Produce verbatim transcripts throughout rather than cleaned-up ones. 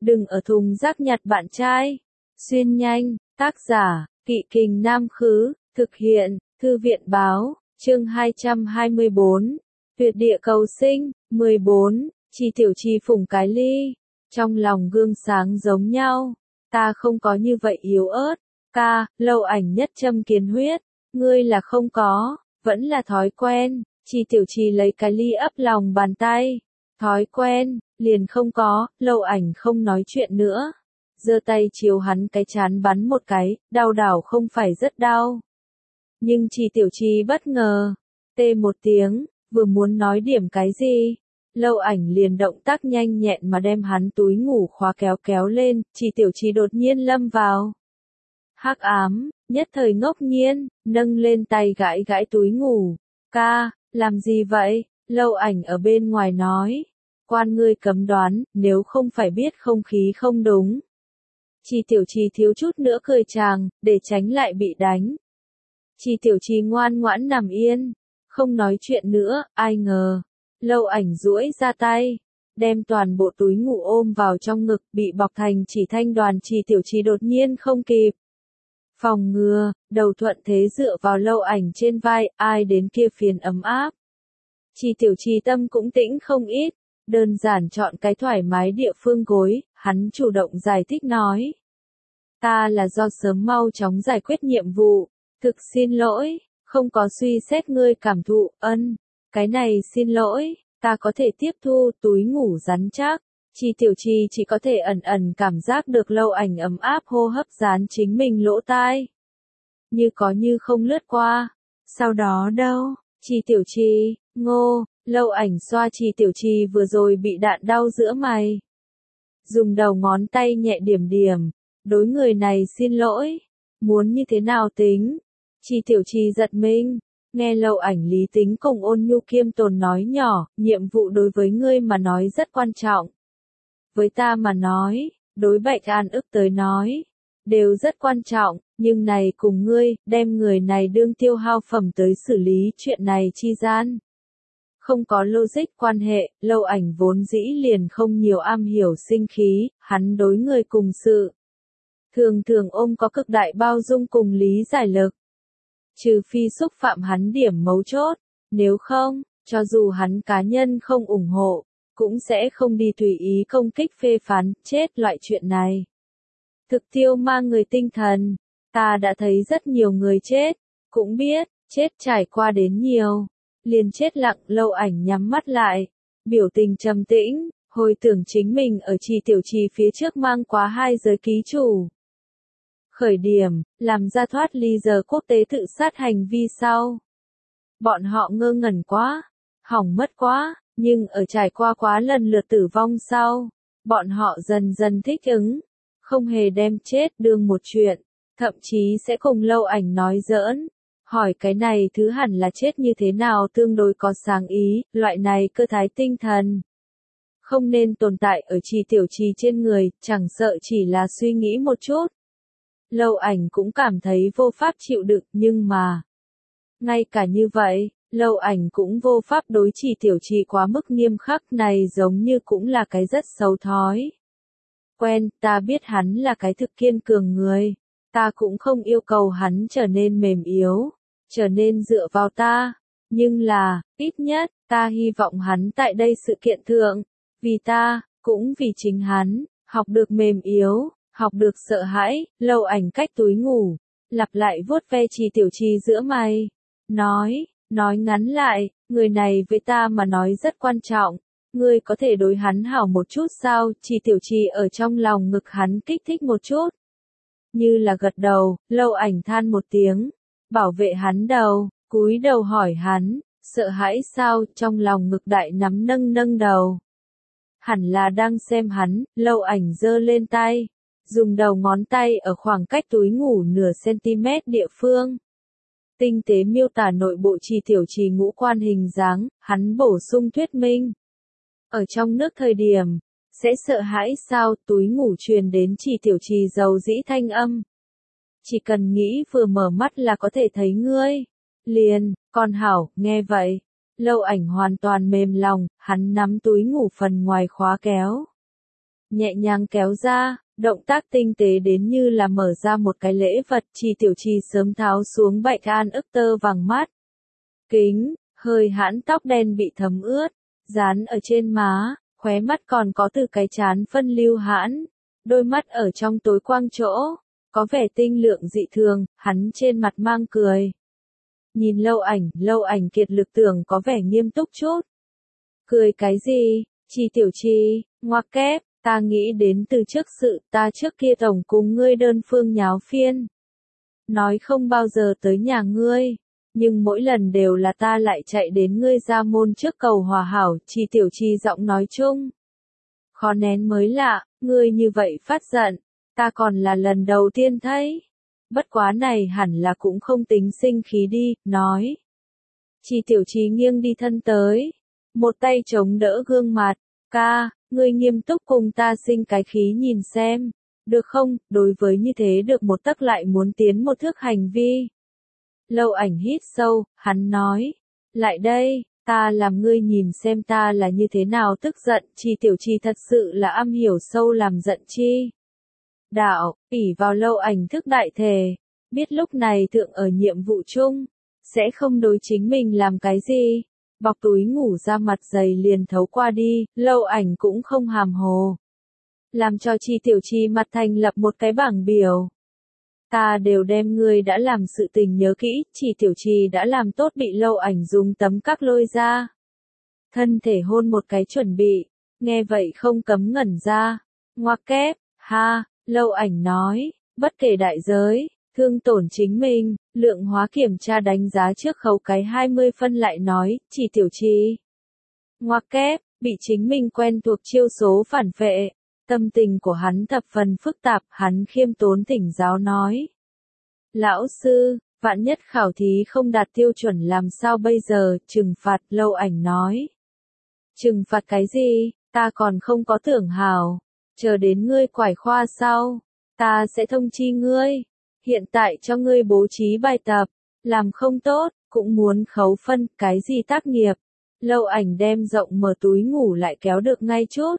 đừng ở thùng rác nhặt bạn trai. Xuyên nhanh, tác giả, Kỵ Kình Nam Khứ, thực hiện, Thư viện Báo, chương hai trăm hai mươi bốn, tuyệt địa cầu sinh, mười bốn, Chi Tiểu Chi phủng cái ly, trong lòng gương sáng giống nhau, ta không có như vậy yếu ớt, ca, Lâu Ảnh nhất châm kiến huyết, ngươi là không có, vẫn là thói quen, Chi Tiểu Chi lấy cái ly ấp lòng bàn tay, thói quen, liền không có, Lâu Ảnh không nói chuyện nữa. Giơ tay chiếu hắn cái chán bắn một cái, đau đảo không phải rất đau. Nhưng Chi Tiểu Chi bất ngờ, tê một tiếng, vừa muốn nói điểm cái gì, Lâu Ảnh liền động tác nhanh nhẹn mà đem hắn túi ngủ khóa kéo kéo lên, Chi Tiểu Chi đột nhiên lâm vào hắc ám, nhất thời ngốc nhiên, nâng lên tay gãi gãi túi ngủ, ca, làm gì vậy, Lâu Ảnh ở bên ngoài nói, quan ngươi cấm đoán, nếu không phải biết không khí không đúng. Chi Tiểu Chi thiếu chút nữa cười chàng, để tránh lại bị đánh. Chi Tiểu Chi ngoan ngoãn nằm yên, không nói chuyện nữa, ai ngờ. Lâu Ảnh duỗi ra tay, đem toàn bộ túi ngủ ôm vào trong ngực, bị bọc thành chỉ thanh đoàn. Chi Tiểu Chi đột nhiên không kịp phòng ngừa, đầu thuận thế dựa vào Lâu Ảnh trên vai, ai đến kia phiền ấm áp. Chi Tiểu Chi tâm cũng tĩnh không ít, đơn giản chọn cái thoải mái địa phương gối, hắn chủ động giải thích nói. Ta là do sớm mau chóng giải quyết nhiệm vụ, thực xin lỗi, không có suy xét ngươi cảm thụ, ân, cái này xin lỗi, ta có thể tiếp thu, túi ngủ rắn chắc. Chi Tiểu Chi chỉ có thể ẩn ẩn cảm giác được Lâu Ảnh ấm áp hô hấp dán chính mình lỗ tai. Như có như không lướt qua. Sau đó đâu, Chi Tiểu Chi, ngô, Lâu Ảnh xoa Chi Tiểu Chi vừa rồi bị đạn đau giữa mày. Dùng đầu ngón tay nhẹ điểm điểm, đối người này xin lỗi, muốn như thế nào tính. Chi Tiểu Chi giật mình, nghe Lâu Ảnh lý tính cùng ôn nhu kiêm tốn nói nhỏ, nhiệm vụ đối với ngươi mà nói rất quan trọng. Với ta mà nói, đối Bạch An ức tới nói, đều rất quan trọng, nhưng này cùng ngươi, đem người này đương tiêu hao phẩm tới xử lý chuyện này chi gian. Không có logic quan hệ, Lâu Ảnh vốn dĩ liền không nhiều am hiểu sinh khí, hắn đối người cùng sự. Thường thường ôm có cực đại bao dung cùng lý giải lực. Trừ phi xúc phạm hắn điểm mấu chốt, nếu không, cho dù hắn cá nhân không ủng hộ, cũng sẽ không đi tùy ý công kích phê phán, chết loại chuyện này. Thực tiêu ma người tinh thần, ta đã thấy rất nhiều người chết, cũng biết, chết trải qua đến nhiều. Liền chết lặng. Lâu Ảnh nhắm mắt lại, biểu tình trầm tĩnh, hồi tưởng chính mình ở Chi Tiểu Chi phía trước mang quá hai giới ký chủ. Khởi điểm, làm ra thoát ly giờ quốc tế tự sát hành vi sau. Bọn họ ngơ ngẩn quá, hỏng mất quá, nhưng ở trải qua quá lần lượt tử vong sau, bọn họ dần dần thích ứng, không hề đem chết đương một chuyện, thậm chí sẽ cùng Lâu Ảnh nói giỡn. Hỏi cái này thứ hẳn là chết như thế nào tương đối có sáng ý, loại này cơ thái tinh thần. Không nên tồn tại ở Chi Tiểu Chi trên người, chẳng sợ chỉ là suy nghĩ một chút. Lâu Ảnh cũng cảm thấy vô pháp chịu đựng, nhưng mà. Ngay cả như vậy, Lâu Ảnh cũng vô pháp đối Chi Tiểu Chi quá mức nghiêm khắc, này giống như cũng là cái rất xấu thói. Quen, ta biết hắn là cái thực kiên cường người, ta cũng không yêu cầu hắn trở nên mềm yếu. Trở nên dựa vào ta, nhưng là, ít nhất, ta hy vọng hắn tại đây sự kiện thượng, vì ta, cũng vì chính hắn, học được mềm yếu, học được sợ hãi. Lâu Ảnh cách túi ngủ, lặp lại vuốt ve Chi Tiểu Chi giữa mày, nói, nói ngắn lại, người này với ta mà nói rất quan trọng, ngươi có thể đối hắn hảo một chút sao? Chi Tiểu Chi ở trong lòng ngực hắn kích thích một chút, như là gật đầu. Lâu Ảnh than một tiếng. Bảo vệ hắn đầu, cúi đầu hỏi hắn, sợ hãi sao? Trong lòng ngực đại nắm nâng nâng đầu. Hẳn là đang xem hắn. Lâu Ảnh giơ lên tay, dùng đầu ngón tay ở khoảng cách túi ngủ nửa cm địa phương. Tinh tế miêu tả nội bộ Chi Tiểu Chi ngũ quan hình dáng, hắn bổ sung thuyết minh. Ở trong nước thời điểm, sẽ sợ hãi sao? Túi ngủ truyền đến Chi Tiểu Chi dầu dĩ thanh âm. Chỉ cần nghĩ vừa mở mắt là có thể thấy ngươi. Liền, con hảo, nghe vậy. Lâu Ảnh hoàn toàn mềm lòng, hắn nắm túi ngủ phần ngoài khóa kéo. nhẹ nhàng kéo ra, động tác tinh tế đến như là mở ra một cái lễ vật. Chi Tiểu Chi sớm tháo xuống bạch an ức tơ vàng mắt kính, hơi hãn tóc đen bị thấm ướt, dán ở trên má, khóe mắt còn có từ cái trán phân lưu hãn, đôi mắt ở trong tối quang chỗ, có vẻ tinh lượng dị thường, hắn trên mặt mang cười. Nhìn Lâu Ảnh, Lâu Ảnh kiệt lực tưởng có vẻ nghiêm túc chút. Cười cái gì? Chi Tiểu Chi, ngoặc kép, ta nghĩ đến từ trước sự ta trước kia tổng cùng ngươi đơn phương nháo phiên. Nói không bao giờ tới nhà ngươi, nhưng mỗi lần đều là ta lại chạy đến ngươi ra môn trước cầu hòa hảo. Chi Tiểu Chi giọng nói chung khó nén mới lạ, ngươi như vậy phát giận, ta còn là lần đầu tiên thấy. Bất quá này hẳn là cũng không tính sinh khí đi, nói. Chi Tiểu Chi nghiêng đi thân tới, một tay chống đỡ gương mặt, ca, ngươi nghiêm túc cùng ta sinh cái khí nhìn xem, được không? Đối với như thế được một tấc lại muốn tiến một thước hành vi. Lâu Ảnh hít sâu, hắn nói, lại đây, ta làm ngươi nhìn xem ta là như thế nào tức giận. Chi Tiểu Chi thật sự là am hiểu sâu làm giận chi đạo, ỷ vào Lâu Ảnh thức đại thể, biết lúc này thượng ở nhiệm vụ chung, sẽ không đối chính mình làm cái gì, bọc túi ngủ ra mặt dày liền thấu qua đi. Lâu Ảnh cũng không hàm hồ, làm cho Chi Tiểu Chi mặt thành lập một cái bảng biểu. Ta đều đem ngươi đã làm sự tình nhớ kỹ. Chi Tiểu Chi đã làm tốt bị Lâu Ảnh dùng tấm các lôi ra thân thể hôn một cái chuẩn bị, nghe vậy không cấm ngẩn ra, ngoặc kép, ha. Lâu Ảnh nói, bất kể đại giới, thương tổn chính mình, lượng hóa kiểm tra đánh giá trước khấu cái hai mươi phân lại nói. Chi Tiểu Chi, ngoặc kép, bị chính mình quen thuộc chiêu số phản vệ, tâm tình của hắn thập phần phức tạp. Hắn khiêm tốn thỉnh giáo nói, lão sư, vạn nhất khảo thí không đạt tiêu chuẩn làm sao bây giờ? Trừng phạt. Lâu Ảnh nói, trừng phạt cái gì, ta còn không có tưởng hào, chờ đến ngươi quải khoa sau, ta sẽ thông chi ngươi. Hiện tại cho ngươi bố trí bài tập, làm không tốt, cũng muốn khấu phân. Cái gì tác nghiệp? Lâu Ảnh đem rộng mở túi ngủ lại kéo được ngay chút,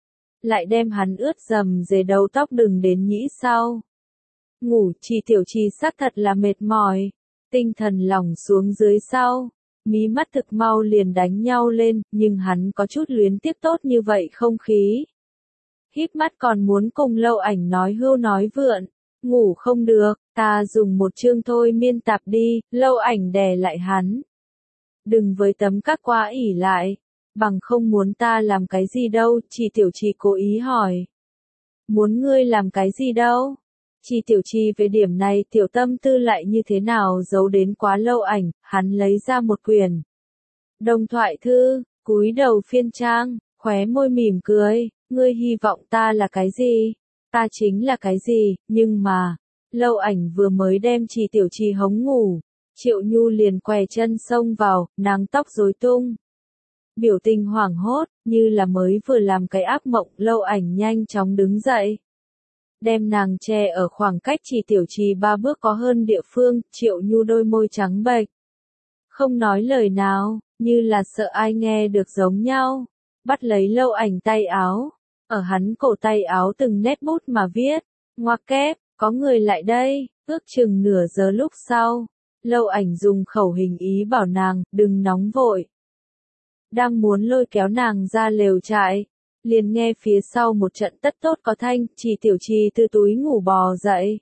lại đem hắn ướt dầm dề đầu tóc đừng đến nhĩ sau. Ngủ. Chi Tiểu Chi xác thật là mệt mỏi, tinh thần lỏng xuống dưới sau, mí mắt thực mau liền đánh nhau lên, nhưng hắn có chút luyến tiếc tốt như vậy không khí. Híp mắt còn muốn cùng Lâu Ảnh nói hưu nói vượn, ngủ không được, ta dùng một chương thôi miên tạp đi. Lâu Ảnh đè lại hắn, đừng với tấm các quá ỉ lại, bằng không muốn ta làm cái gì đâu. Chi Tiểu Chi cố ý hỏi, muốn ngươi làm cái gì đâu? Chi Tiểu Chi về điểm này tiểu tâm tư lại như thế nào giấu đến quá Lâu Ảnh. Hắn lấy ra một quyển đồng thoại thư, cúi đầu phiên trang, khóe môi mỉm cười, ngươi hy vọng ta là cái gì? Ta chính là cái gì? Nhưng mà, Lâu Ảnh vừa mới đem Chi Tiểu Chi hống ngủ, Triệu Nhu liền què chân xông vào, nàng tóc rối tung, biểu tình hoảng hốt, như là mới vừa làm cái ác mộng. Lâu Ảnh nhanh chóng đứng dậy, đem nàng che ở khoảng cách Chi Tiểu Chi ba bước có hơn địa phương. Triệu Nhu đôi môi trắng bệch, không nói lời nào, như là sợ ai nghe được giống nhau, bắt lấy Lâu Ảnh tay áo, ở hắn cổ tay áo từng nét bút mà viết, ngoặc kép, có người lại đây. Ước chừng nửa giờ lúc sau, Lâu Ảnh dùng khẩu hình ý bảo nàng, đừng nóng vội. Đang muốn lôi kéo nàng ra lều trại, liền nghe phía sau một trận tất tốt có thanh. Chi Tiểu Chi từ túi ngủ bò dậy,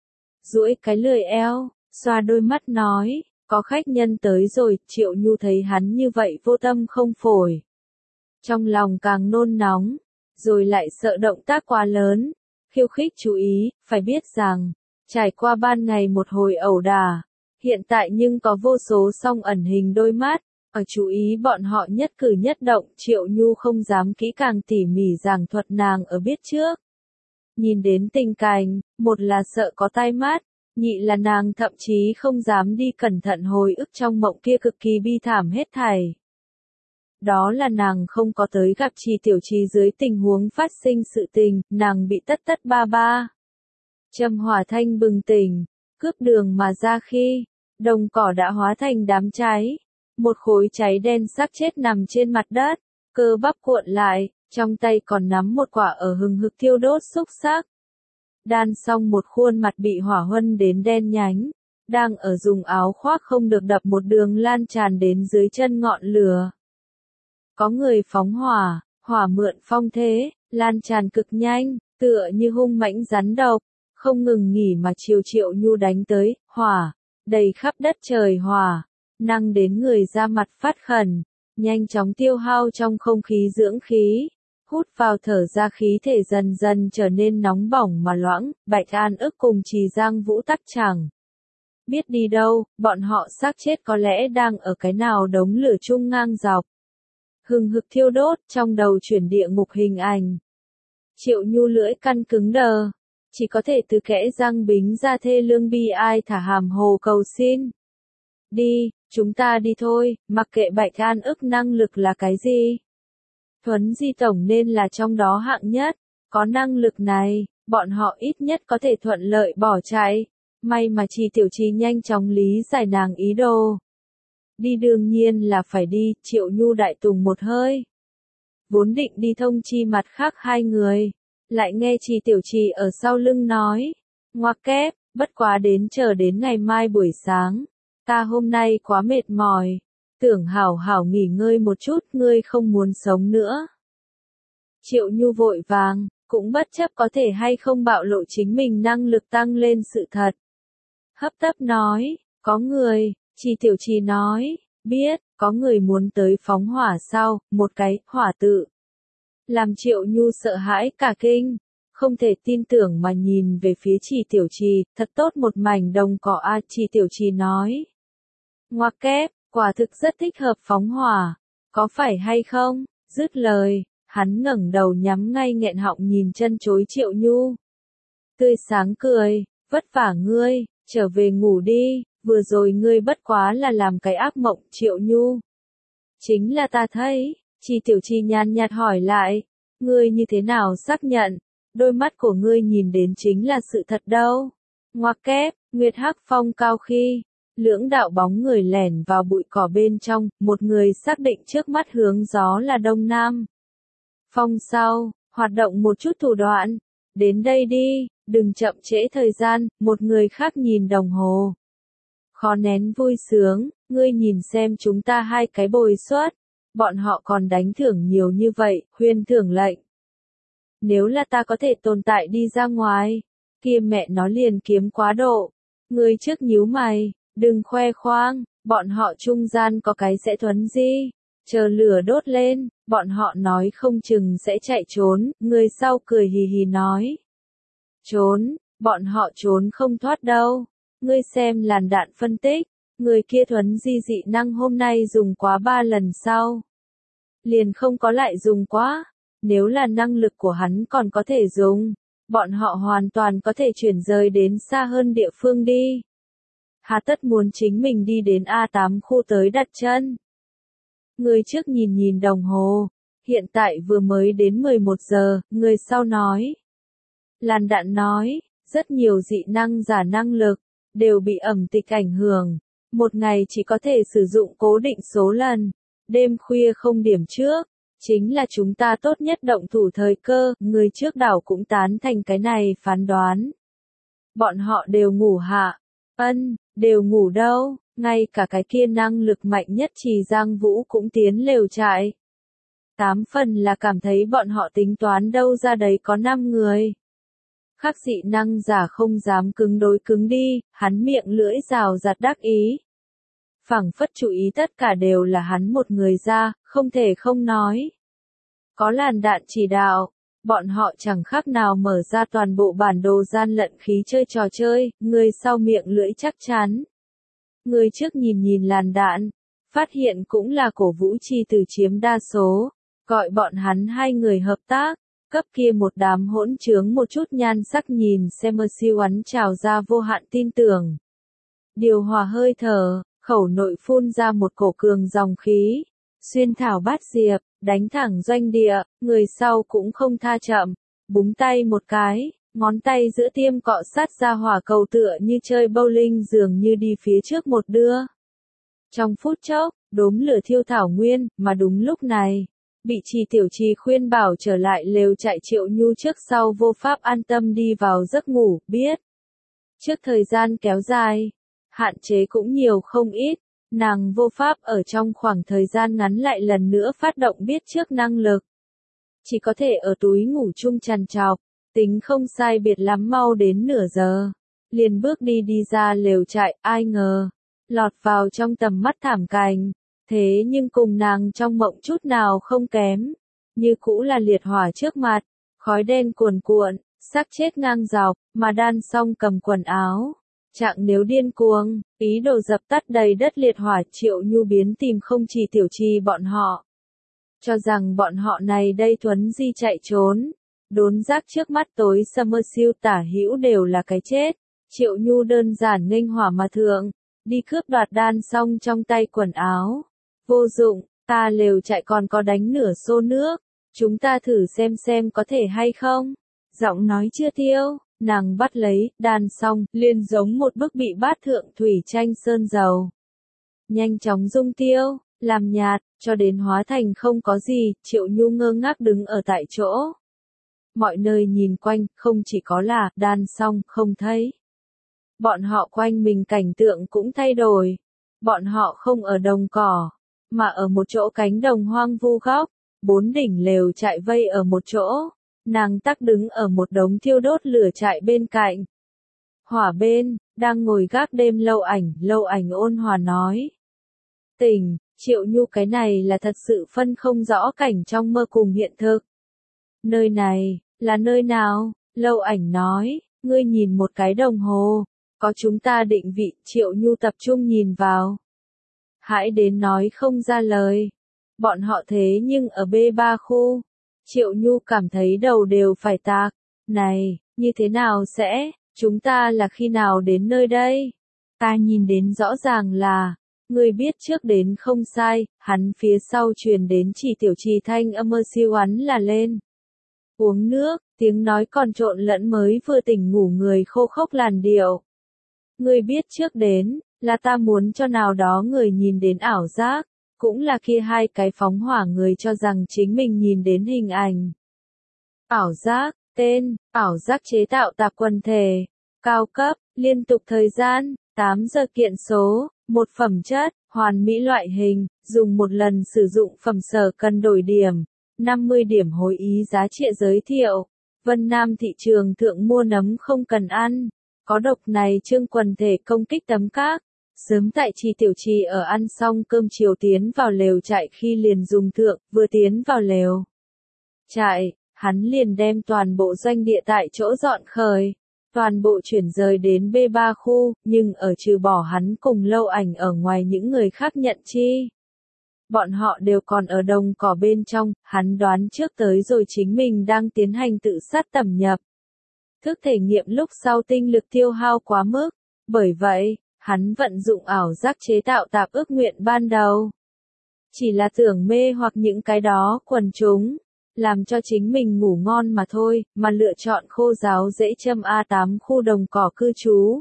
duỗi cái lười eo, xoa đôi mắt nói, có khách nhân tới rồi. Triệu Nhu thấy hắn như vậy vô tâm không phổi, trong lòng càng nôn nóng, rồi lại sợ động tác quá lớn, khiêu khích chú ý. Phải biết rằng, trải qua ban ngày một hồi ẩu đả, hiện tại nhưng có vô số song ẩn hình đôi mắt, ở chú ý bọn họ nhất cử nhất động. Triệu Nhu không dám kỹ càng tỉ mỉ giảng thuật nàng ở biết trước. Nhìn đến tình cảnh, một là sợ có tai mắt, nhị là nàng thậm chí không dám đi cẩn thận hồi ức trong mộng kia cực kỳ bi thảm hết thảy. Đó là nàng không có tới gặp Chi Tiểu Chi dưới tình huống phát sinh sự tình, nàng bị tất tất ba ba. Trầm hỏa thanh bừng tỉnh, cướp đường mà ra khi, đồng cỏ đã hóa thành đám cháy. Một khối cháy đen xác chết nằm trên mặt đất, cơ bắp cuộn lại, trong tay còn nắm một quả ở hừng hực thiêu đốt xúc xắc. Đan xong một khuôn mặt bị hỏa huân đến đen nhánh, đang ở dùng áo khoác không được đập một đường lan tràn đến dưới chân ngọn lửa. Có người phóng hỏa, hỏa mượn phong thế, lan tràn cực nhanh, tựa như hung mãnh rắn độc, không ngừng nghỉ mà chiều Triệu Nhu đánh tới, hỏa, đầy khắp đất trời hỏa, năng đến người ra mặt phát khẩn, nhanh chóng tiêu hao trong không khí dưỡng khí, hút vào thở ra khí thể dần dần trở nên nóng bỏng mà loãng, Bạch An ức cùng Trì Giang Vũ tắc chẳng biết đi đâu, bọn họ xác chết có lẽ đang ở cái nào đống lửa chung ngang dọc. Hừng hực thiêu đốt, trong đầu chuyển địa ngục hình ảnh. Triệu Nhu lưỡi căn cứng đờ, chỉ có thể từ kẽ răng bính ra thê lương bi ai thả hàm hồ cầu xin. Đi, chúng ta đi thôi, mặc kệ Bạch An ức năng lực là cái gì. Thuấn Di Tổng nên là trong đó hạng nhất, có năng lực này, bọn họ ít nhất có thể thuận lợi bỏ chạy. May mà Trì Tiểu Trì nhanh chóng lý giải nàng ý đồ. Đi đương nhiên là phải đi, Triệu Nhu đại tùng một hơi. Vốn định đi thông chi mặt khác hai người, lại nghe Trì Tiểu Trì ở sau lưng nói, ngoặc kép, bất quá đến chờ đến ngày mai buổi sáng, ta hôm nay quá mệt mỏi, tưởng hảo hảo nghỉ ngơi một chút, ngươi không muốn sống nữa. Triệu Nhu vội vàng, cũng bất chấp có thể hay không bạo lộ chính mình năng lực tăng lên sự thật. Hấp tấp nói, có người, Trì Tiểu Trì nói, biết, có người muốn tới phóng hỏa sao, một cái, hỏa tự. Làm Triệu Nhu sợ hãi cả kinh, không thể tin tưởng mà nhìn về phía Trì Tiểu Trì, thật tốt một mảnh đồng cỏ a, Trì Tiểu Trì nói. Ngoặc kép, quả thực rất thích hợp phóng hỏa, có phải hay không? Dứt lời, hắn ngẩng đầu nhắm ngay nghẹn họng nhìn chân chối Triệu Nhu. Tươi sáng cười, vất vả ngươi, trở về ngủ đi, vừa rồi ngươi bất quá là làm cái ác mộng, Triệu Nhu. Chính là ta thấy, Trì Tiểu Trì nhàn nhạt hỏi lại, ngươi như thế nào xác nhận, đôi mắt của ngươi nhìn đến chính là sự thật đâu. Ngoặc kép, Nguyệt Hắc Phong cao khi, lưỡng đạo bóng người lẻn vào bụi cỏ bên trong, một người xác định trước mắt hướng gió là đông nam. Phong sau, hoạt động một chút thủ đoạn, đến đây đi, đừng chậm trễ thời gian, một người khác nhìn đồng hồ. Khó nén vui sướng, ngươi nhìn xem chúng ta hai cái bồi suất, bọn họ còn đánh thưởng nhiều như vậy, Huyên thưởng lệnh. Nếu là ta có thể tồn tại đi ra ngoài, kia mẹ nó liền kiếm quá độ. Ngươi trước nhíu mày, đừng khoe khoang, bọn họ trung gian có cái sẽ thuấn di, chờ lửa đốt lên, bọn họ nói không chừng sẽ chạy trốn, người sau cười hì hì nói. Trốn, bọn họ trốn không thoát đâu, ngươi xem làn đạn phân tích, người kia thuấn di dị năng hôm nay dùng quá ba lần sau. Liền không có lại dùng quá, nếu là năng lực của hắn còn có thể dùng, bọn họ hoàn toàn có thể chuyển rời đến xa hơn địa phương đi. Hà tất muốn chính mình đi đến A tám khu tới đặt chân. Người trước nhìn nhìn đồng hồ, hiện tại vừa mới đến mười một giờ, người sau nói. Làn đạn nói, rất nhiều dị năng giả năng lực, đều bị ẩm tịch ảnh hưởng, một ngày chỉ có thể sử dụng cố định số lần, đêm khuya không điểm trước, chính là chúng ta tốt nhất động thủ thời cơ, người trước đảo cũng tán thành cái này phán đoán. Bọn họ đều ngủ hạ, ân, đều ngủ đâu, ngay cả cái kia năng lực mạnh nhất Trì Giang Vũ cũng tiến lều trại. Tám phần là cảm thấy bọn họ tính toán đâu ra đấy có năm người. Khác dị năng giả không dám cứng đối cứng đi, hắn miệng lưỡi rào rạt đắc ý. Phảng phất chú ý tất cả đều là hắn một người ra, không thể không nói. Có làn đạn chỉ đạo, bọn họ chẳng khác nào mở ra toàn bộ bản đồ gian lận khí chơi trò chơi, người sau miệng lưỡi chắc chắn. Người trước nhìn nhìn làn đạn, phát hiện cũng là cổ vũ Chi từ chiếm đa số, gọi bọn hắn hai người hợp tác, cấp kia một đám hỗn trướng một chút nhan sắc nhìn xem mơ siêu ắn trào ra vô hạn tin tưởng. Điều hòa hơi thở, khẩu nội phun ra một cổ cường dòng khí, xuyên thảo bát diệp, đánh thẳng doanh địa, người sau cũng không tha chậm, búng tay một cái, ngón tay giữa tiêm cọ sát ra hỏa cầu tựa như chơi bowling dường như đi phía trước một đưa. Trong phút chốc, đốm lửa thiêu thảo nguyên, mà đúng lúc này, Bị Trì Tiểu Trì khuyên bảo trở lại lều trại, Triệu Nhu trước sau vô pháp an tâm đi vào giấc ngủ, biết. Trước thời gian kéo dài, hạn chế cũng nhiều không ít, nàng vô pháp ở trong khoảng thời gian ngắn lại lần nữa phát động biết trước năng lực. Chỉ có thể ở túi ngủ chung trằn trọc, tính không sai biệt lắm mau đến nửa giờ. Liền bước đi đi ra lều trại, ai ngờ, lọt vào trong tầm mắt thảm cảnh. Thế nhưng cùng nàng trong mộng chút nào không kém, như cũ là liệt hỏa trước mặt, khói đen cuồn cuộn, xác chết ngang dọc, mà Đan Song cầm quần áo, trạng nếu điên cuồng, ý đồ dập tắt đầy đất liệt hỏa. Triệu Nhu biến tìm không chỉ Tiểu Trì bọn họ, cho rằng bọn họ này đây thuấn di chạy trốn, đốn giác trước mắt tối Summerfield tả hữu đều là cái chết. Triệu Nhu đơn giản nghênh hỏa mà thượng, đi cướp đoạt Đan Song trong tay quần áo. Vô dụng, ta lều trại còn có đánh nửa xô nước, chúng ta thử xem xem có thể hay không. Giọng nói chưa tiêu, nàng bắt lấy Đan Song, liền giống một bức bị bát thượng thủy tranh sơn dầu. Nhanh chóng dung tiêu, làm nhạt, cho đến hóa thành không có gì. Triệu Nhu ngơ ngác đứng ở tại chỗ. Mọi nơi nhìn quanh, không chỉ có là Đan Song không thấy. Bọn họ quanh mình cảnh tượng cũng thay đổi. Bọn họ không ở đồng cỏ, mà ở một chỗ cánh đồng hoang vu góc, bốn đỉnh lều trại vây ở một chỗ, nàng tắc đứng ở một đống thiêu đốt lửa trại bên cạnh. Hỏa bên, đang ngồi gác đêm Lâu Ảnh, Lâu Ảnh ôn hòa nói. Tỉnh, Triệu Nhu cái này là thật sự phân không rõ cảnh trong mơ cùng hiện thực. Nơi này, là nơi nào? Lâu Ảnh nói, ngươi nhìn một cái đồng hồ, có chúng ta định vị. Triệu Nhu tập trung nhìn vào. Hãi đến nói không ra lời. Bọn họ thế nhưng ở B ba khu. Triệu Nhu cảm thấy đầu đều phải tạc. Này, như thế nào sẽ, chúng ta là khi nào đến nơi đây? Ta nhìn đến rõ ràng là, người biết trước đến không sai, hắn phía sau truyền đến Chỉ Tiểu Trì thanh âm mơ siêu hắn là lên. Uống nước, tiếng nói còn trộn lẫn mới vừa tỉnh ngủ người khô khốc làn điệu. Người biết trước đến, là ta muốn cho nào đó người nhìn đến ảo giác, cũng là kia hai cái phóng hỏa người cho rằng chính mình nhìn đến hình ảnh. Ảo giác, tên, ảo giác chế tạo tạp quần thể, cao cấp, liên tục thời gian, tám giờ kiện số, một phẩm chất, hoàn mỹ loại hình, dùng một lần sử dụng phẩm sở cần đổi điểm, năm mươi điểm hối ý giá trị giới thiệu. Vân Nam thị trường thượng mua nấm không cần ăn, có độc này trương quần thể công kích tấm các. Sớm tại Trì Tiểu Trì ở ăn xong cơm chiều tiến vào lều trại khi liền dùng thượng, vừa tiến vào lều trại, hắn liền đem toàn bộ doanh địa tại chỗ dọn khởi, toàn bộ chuyển rời đến B ba khu, nhưng ở trừ bỏ hắn cùng Lâu Ảnh ở ngoài những người khác nhận chi. Bọn họ đều còn ở đồng cỏ bên trong, hắn đoán trước tới rồi chính mình đang tiến hành tự sát tẩm nhập. Thức thể nghiệm lúc sau tinh lực tiêu hao quá mức, bởi vậy, hắn vận dụng ảo giác chế tạo tạp ước nguyện ban đầu. Chỉ là tưởng mê hoặc những cái đó quần chúng, làm cho chính mình ngủ ngon mà thôi, mà lựa chọn khô giáo dễ châm A tám khu đồng cỏ cư trú.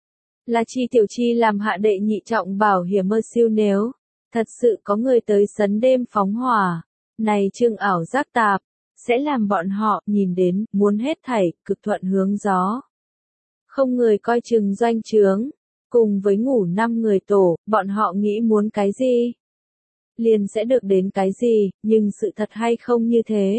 Là Trì Tiểu Trì làm hạ đệ nhị trọng bảo hiểm mơ siêu nếu, thật sự có người tới sấn đêm phóng hỏa, này trương ảo giác tạp, sẽ làm bọn họ nhìn đến, muốn hết thảy, cực thuận hướng gió. Không người coi chừng doanh trướng. Cùng với ngủ năm người tổ, bọn họ nghĩ muốn cái gì? Liền sẽ được đến cái gì, nhưng sự thật hay không như thế?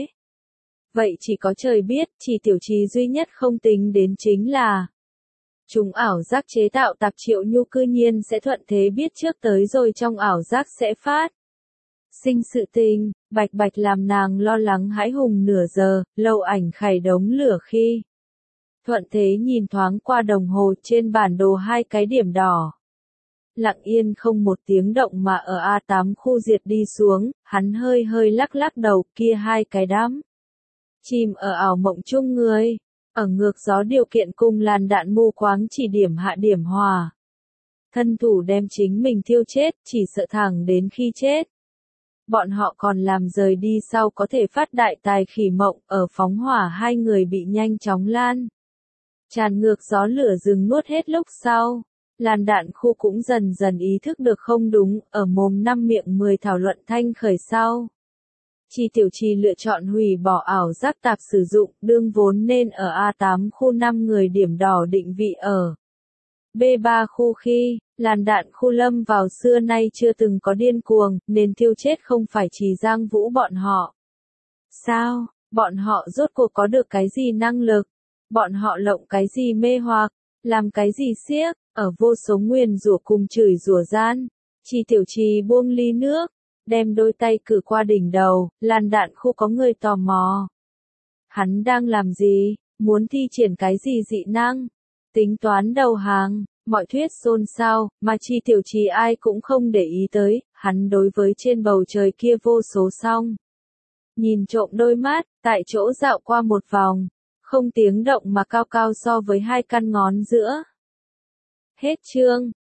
Vậy chỉ có trời biết, Chỉ Tiểu Trì duy nhất không tính đến chính là chúng ảo giác chế tạo tạp. Triệu Nhu cư nhiên sẽ thuận thế biết trước tới rồi trong ảo giác sẽ phát sinh sự tình, bạch bạch làm nàng lo lắng hãi hùng nửa giờ. Lâu Ảnh khải đống lửa khi thuận thế nhìn thoáng qua đồng hồ trên bản đồ hai cái điểm đỏ. Lặng yên không một tiếng động mà ở A tám khu diệt đi xuống, hắn hơi hơi lắc lắc đầu, kia hai cái đám. Chìm ở ảo mộng chung người, ở ngược gió điều kiện cùng làn đạn mù quáng chỉ điểm hạ điểm hòa. Thân thủ đem chính mình thiêu chết, chỉ sợ thẳng đến khi chết. Bọn họ còn làm rời đi sau có thể phát đại tài khỉ mộng, ở phóng hỏa hai người bị nhanh chóng lan. Tràn ngược gió lửa rừng nuốt hết lúc sau, làn đạn khu cũng dần dần ý thức được không đúng, ở mồm năm miệng mười thảo luận thanh khởi sau. Chi Tiểu Trì lựa chọn hủy bỏ ảo giác tạp sử dụng, đương vốn nên ở A tám khu năm người điểm đỏ định vị ở B ba khu khi, làn đạn khu lâm vào xưa nay chưa từng có điên cuồng, nên tiêu chết không phải chỉ Giang Vũ bọn họ. Sao, bọn họ rốt cuộc có được cái gì năng lực? Bọn họ lộng cái gì mê hoặc? Làm cái gì xiếc? Ở vô số nguyền rủa cùng chửi rủa gian, Chi Tiểu Trì buông ly nước, đem đôi tay cử qua đỉnh đầu, làn đạn khu có người tò mò. Hắn đang làm gì? Muốn thi triển cái gì dị năng? Tính toán đầu hàng, mọi thuyết xôn xao, mà Chi Tiểu Trì ai cũng không để ý tới, hắn đối với trên bầu trời kia vô số song. Nhìn trộm đôi mắt, tại chỗ dạo qua một vòng, không tiếng động mà cao cao so với hai căn ngón giữa. Hết chương.